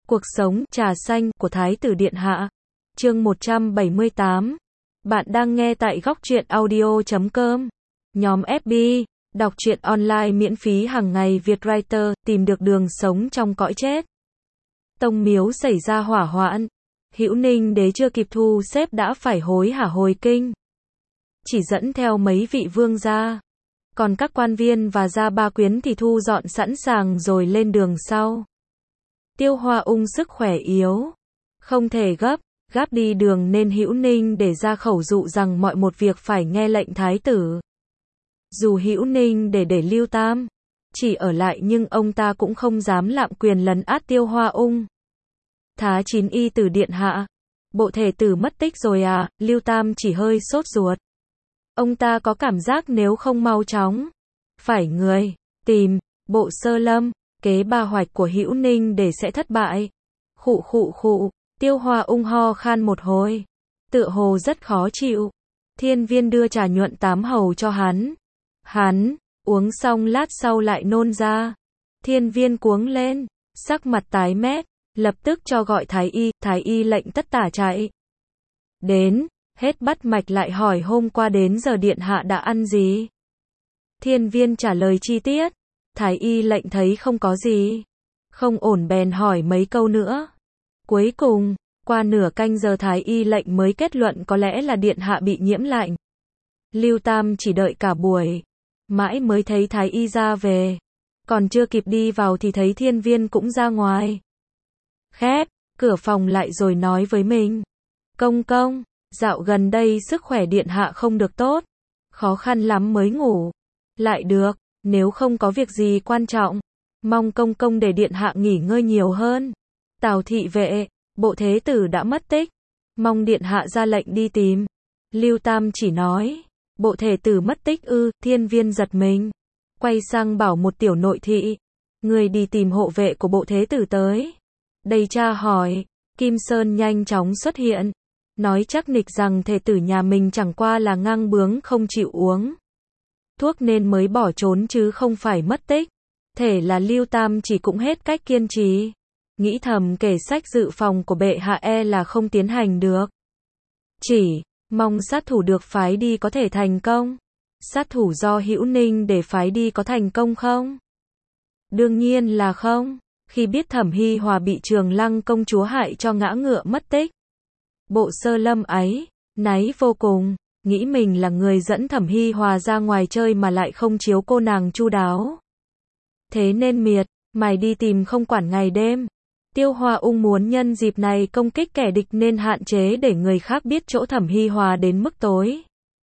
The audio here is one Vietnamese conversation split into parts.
Cuộc sống trà xanh của Thái tử Điện Hạ. Chương 178. Bạn đang nghe tại góc truyện audio.com. Nhóm FB, đọc truyện online miễn phí hàng ngày Việt Writer, tìm được đường sống trong cõi chết. Tông miếu xảy ra hỏa hoạn. Hữu Ninh đế chưa kịp thu xếp đã phải hối hả hồi kinh. Chỉ dẫn theo mấy vị vương gia. Còn các quan viên và gia ba quyến thì thu dọn sẵn sàng rồi lên đường sau. Tiêu Hoa Ung sức khỏe yếu, không thể gáp đi đường nên Hữu Ninh để ra khẩu dụ rằng mọi một việc phải nghe lệnh thái tử. Dù Hữu Ninh để Lưu Tam chỉ ở lại nhưng ông ta cũng không dám lạm quyền lấn át Tiêu Hoa Ung. Thá 9 y tử điện hạ, bộ thể tử mất tích rồi à? Lưu Tam chỉ hơi sốt ruột. Ông ta có cảm giác nếu không mau chóng phải người tìm Bộ Sơ Lâm, kế ba hoạch của Hữu Ninh để sẽ thất bại. Khụ. Tiêu Hoa Ung ho khan một hồi, tựa hồ rất khó chịu. Thiên Viên đưa trà nhuận tám hầu cho hắn uống xong lát sau lại nôn ra. Thiên Viên cuống lên, sắc mặt tái mét, lập tức cho gọi thái y lệnh tất tả chạy đến, hết bắt mạch lại hỏi hôm qua đến giờ điện hạ đã ăn gì. Thiên Viên trả lời chi tiết. Thái y lệnh thấy không có gì không ổn bèn hỏi mấy câu nữa. Cuối cùng, qua nửa canh giờ thái y lệnh mới kết luận có lẽ là điện hạ bị nhiễm lạnh. Lưu Tam chỉ đợi cả buổi, mãi mới thấy thái y ra về. Còn chưa kịp đi vào thì thấy Thiên Viên cũng ra ngoài. Khép cửa phòng lại rồi nói với mình. Công, dạo gần đây sức khỏe điện hạ không được tốt. Khó khăn lắm mới ngủ lại được. Nếu không có việc gì quan trọng, mong công để điện hạ nghỉ ngơi nhiều hơn. Tào thị vệ, bộ thế tử đã mất tích, mong điện hạ ra lệnh đi tìm. Lưu Tam chỉ nói, bộ thể tử mất tích ư? Thiên Viên giật mình, quay sang bảo một tiểu nội thị, người đi tìm hộ vệ của bộ thế tử tới. Đây cha hỏi. Kim Sơn nhanh chóng xuất hiện, nói chắc nịch rằng thể tử nhà mình chẳng qua là ngang bướng không chịu uống thuốc nên mới bỏ trốn chứ không phải mất tích. Thể là Lưu Tam chỉ cũng hết cách kiên trì, nghĩ thầm kể sách dự phòng của bệ hạ là không tiến hành được. Chỉ mong sát thủ được phái đi có thể thành công. Sát thủ do Hữu Ninh để phái đi có thành công không? Đương nhiên là không. Khi biết Thẩm Hi Hòa bị Trường Lăng công chúa hại cho ngã ngựa mất tích, Bộ Sơ Lâm ấy náy vô cùng, nghĩ mình là người dẫn Thẩm Hi Hòa ra ngoài chơi mà lại không chiếu cô nàng chu đáo. Thế nên miệt mài đi tìm không quản ngày đêm. Tiêu Hoa Ung muốn nhân dịp này công kích kẻ địch nên hạn chế để người khác biết chỗ Thẩm Hi Hòa đến mức tối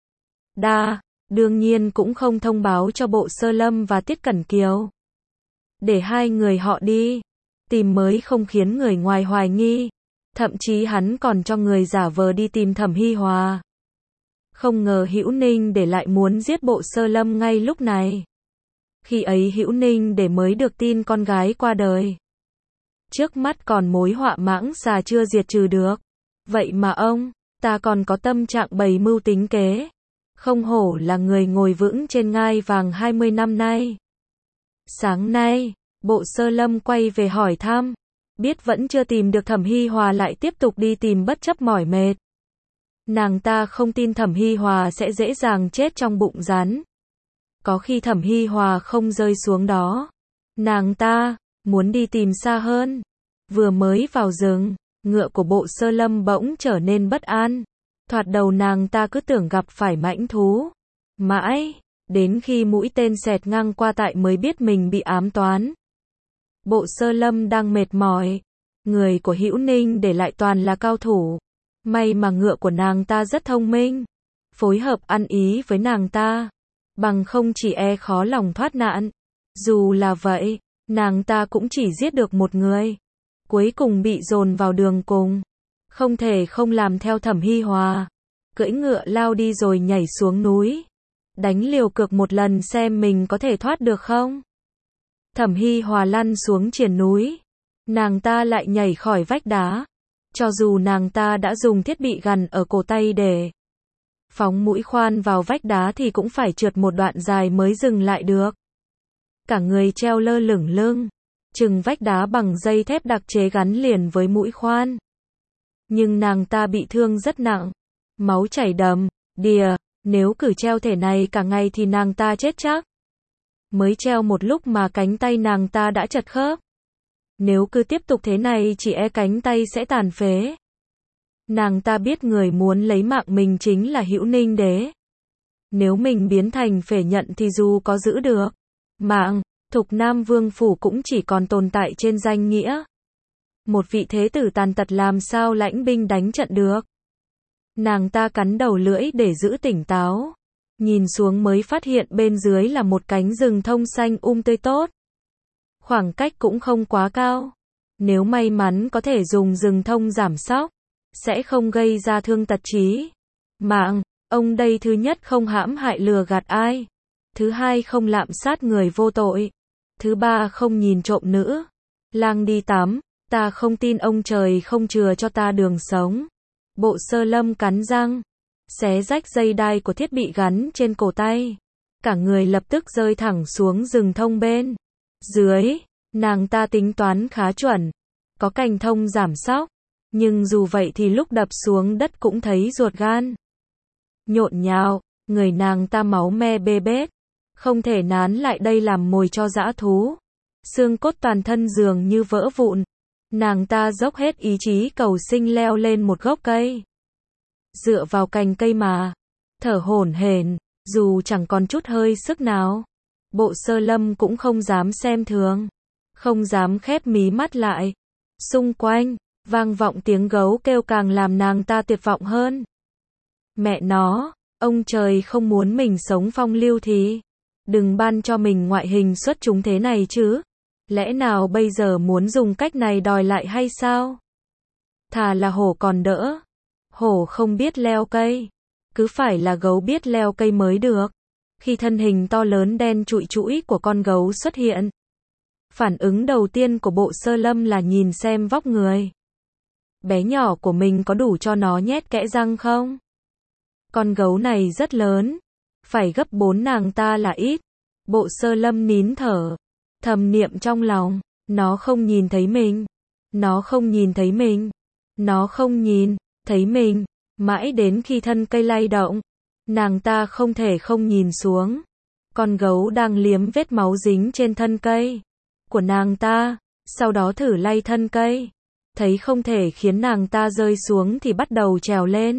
đa. Đương nhiên cũng không thông báo cho Bộ Sơ Lâm và Tiết Cẩn Kiều, để hai người họ đi tìm mới không khiến người ngoài hoài nghi. Thậm chí hắn còn cho người giả vờ đi tìm Thẩm Hi Hòa. Không ngờ Hữu Ninh để lại muốn giết Bộ Sơ Lâm ngay lúc này. Khi ấy Hữu Ninh để mới được tin con gái qua đời. Trước mắt còn mối họa mãng xà chưa diệt trừ được. Vậy mà ông ta còn có tâm trạng bày mưu tính kế. Không hổ là người ngồi vững trên ngai vàng 20 năm nay. Sáng nay, Bộ Sơ Lâm quay về hỏi thăm. Biết vẫn chưa tìm được Thẩm Hi Hòa lại tiếp tục đi tìm bất chấp mỏi mệt. Nàng ta không tin Thẩm Hi Hòa sẽ dễ dàng chết trong bụng rắn. Có khi Thẩm Hi Hòa không rơi xuống đó, nàng ta muốn đi tìm xa hơn. Vừa mới vào rừng, ngựa của Bộ Sơ Lâm bỗng trở nên bất an. Thoạt đầu nàng ta cứ tưởng gặp phải mãnh thú. Mãi đến khi mũi tên xẹt ngang qua tại mới biết mình bị ám toán. Bộ Sơ Lâm đang mệt mỏi. Người của Hữu Ninh để lại toàn là cao thủ. May mà ngựa của nàng ta rất thông minh, phối hợp ăn ý với nàng ta, bằng không chỉ khó lòng thoát nạn. Dù là vậy, nàng ta cũng chỉ giết được một người. Cuối cùng bị dồn vào đường cùng. Không thể không làm theo Thẩm Hi Hòa. Cưỡi ngựa lao đi rồi nhảy xuống núi. Đánh liều cược một lần xem mình có thể thoát được không. Thẩm Hi Hòa lăn xuống triền núi. Nàng ta lại nhảy khỏi vách đá. Cho dù nàng ta đã dùng thiết bị gằn ở cổ tay để phóng mũi khoan vào vách đá thì cũng phải trượt một đoạn dài mới dừng lại được. Cả người treo lơ lửng lưng chừng vách đá bằng dây thép đặc chế gắn liền với mũi khoan. Nhưng nàng ta bị thương rất nặng, máu chảy đầm đìa, nếu cứ treo thể này cả ngày thì nàng ta chết chắc. Mới treo một lúc mà cánh tay nàng ta đã chật khớp. Nếu cứ tiếp tục thế này chỉ e cánh tay sẽ tàn phế. Nàng ta biết người muốn lấy mạng mình chính là Hữu Ninh Đế. Nếu mình biến thành phể nhận thì dù có giữ được mạng, Thục Nam Vương Phủ cũng chỉ còn tồn tại trên danh nghĩa. Một vị thế tử tàn tật làm sao lãnh binh đánh trận được. Nàng ta cắn đầu lưỡi để giữ tỉnh táo. Nhìn xuống mới phát hiện bên dưới là một cánh rừng thông xanh tươi tốt. Khoảng cách cũng không quá cao. Nếu may mắn có thể dùng rừng thông giảm sóc, sẽ không gây ra thương tật chí mạng. Ông đây thứ nhất không hãm hại lừa gạt ai. Thứ hai không lạm sát người vô tội. Thứ ba không nhìn trộm nữ lang đi tắm. Ta không tin ông trời không chừa cho ta đường sống. Bộ Sơ Lâm cắn răng, xé rách dây đai của thiết bị gắn trên cổ tay. Cả người lập tức rơi thẳng xuống rừng thông bên dưới. Nàng ta tính toán khá chuẩn, có cành thông giảm sóc. Nhưng dù vậy thì lúc đập xuống đất cũng thấy ruột gan nhộn nhạo, người nàng ta máu me bê bết, không thể nán lại đây làm mồi cho dã thú. Xương cốt toàn thân dường như vỡ vụn. Nàng ta dốc hết ý chí cầu sinh leo lên một gốc cây. Dựa vào cành cây mà thở hổn hển, dù chẳng còn chút hơi sức nào. Bộ Sơ Lâm cũng không dám xem thường, không dám khép mí mắt lại. Xung quanh vang vọng tiếng gấu kêu càng làm nàng ta tuyệt vọng hơn. Mẹ nó, ông trời không muốn mình sống phong lưu thì đừng ban cho mình ngoại hình xuất chúng thế này chứ. Lẽ nào bây giờ muốn dùng cách này đòi lại hay sao? Thà là hổ còn đỡ. Hổ không biết leo cây, cứ phải là gấu biết leo cây mới được. Khi thân hình to lớn đen trụi trũi của con gấu xuất hiện, phản ứng đầu tiên của Bộ Sơ Lâm là nhìn xem vóc người bé nhỏ của mình có đủ cho nó nhét kẽ răng không? Con gấu này rất lớn, phải gấp 4 nàng ta là ít. Bộ Sơ Lâm nín thở, thầm niệm trong lòng, nó không nhìn thấy mình, nó không nhìn thấy mình, nó không nhìn thấy mình. Mãi đến khi thân cây lay động, nàng ta không thể không nhìn xuống. Con gấu đang liếm vết máu dính trên thân cây của nàng ta, sau đó thử lay thân cây. Thấy không thể khiến nàng ta rơi xuống thì bắt đầu trèo lên.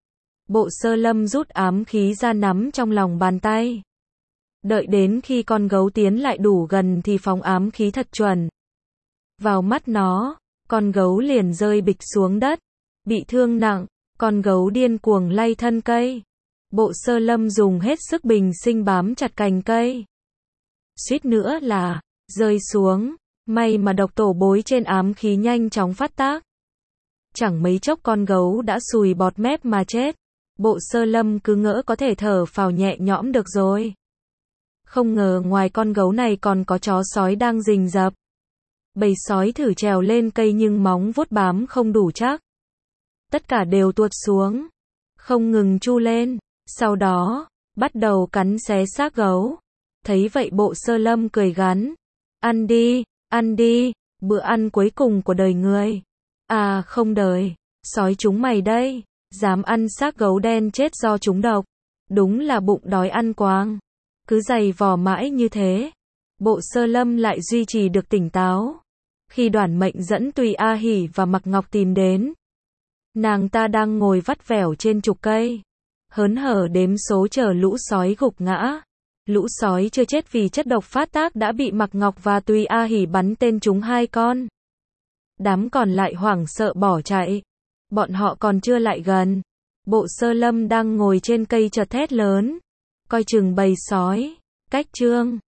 Bộ Sơ Lâm rút ám khí ra nắm trong lòng bàn tay. Đợi đến khi con gấu tiến lại đủ gần thì phóng ám khí thật chuẩn vào mắt nó, con gấu liền rơi bịch xuống đất, bị thương nặng. Con gấu điên cuồng lay thân cây. Bộ Sơ Lâm dùng hết sức bình sinh bám chặt cành cây, suýt nữa là rơi xuống. May mà độc tổ bối trên ám khí nhanh chóng phát tác. Chẳng mấy chốc con gấu đã sùi bọt mép mà chết. Bộ Sơ Lâm cứ ngỡ có thể thở phào nhẹ nhõm được rồi. Không ngờ ngoài con gấu này còn có chó sói đang rình rập. Bầy sói thử trèo lên cây nhưng móng vuốt bám không đủ chắc. Tất cả đều tuột xuống, không ngừng chu lên, sau đó bắt đầu cắn xé xác gấu. Thấy vậy Bộ Sơ Lâm cười gắn, ăn đi, bữa ăn cuối cùng của đời người. À không đời, sói chúng mày đây, dám ăn xác gấu đen chết do trúng độc. Đúng là bụng đói ăn quáng. Cứ giày vò mãi như thế, Bộ Sơ Lâm lại duy trì được tỉnh táo. Khi Đoản Mệnh dẫn Tùy A Hỉ và Mặc Ngọc tìm đến, nàng ta đang ngồi vắt vẻo trên trục cây, hớn hở đếm số chờ lũ sói gục ngã. Lũ sói chưa chết vì chất độc phát tác đã bị Mặc Ngọc và Tùy A Hỉ bắn tên trúng 2 con. Đám còn lại hoảng sợ bỏ chạy. Bọn họ còn chưa lại gần, Bộ Sơ Lâm đang ngồi trên cây chợt thét lớn, coi chừng bầy sói. Cách chương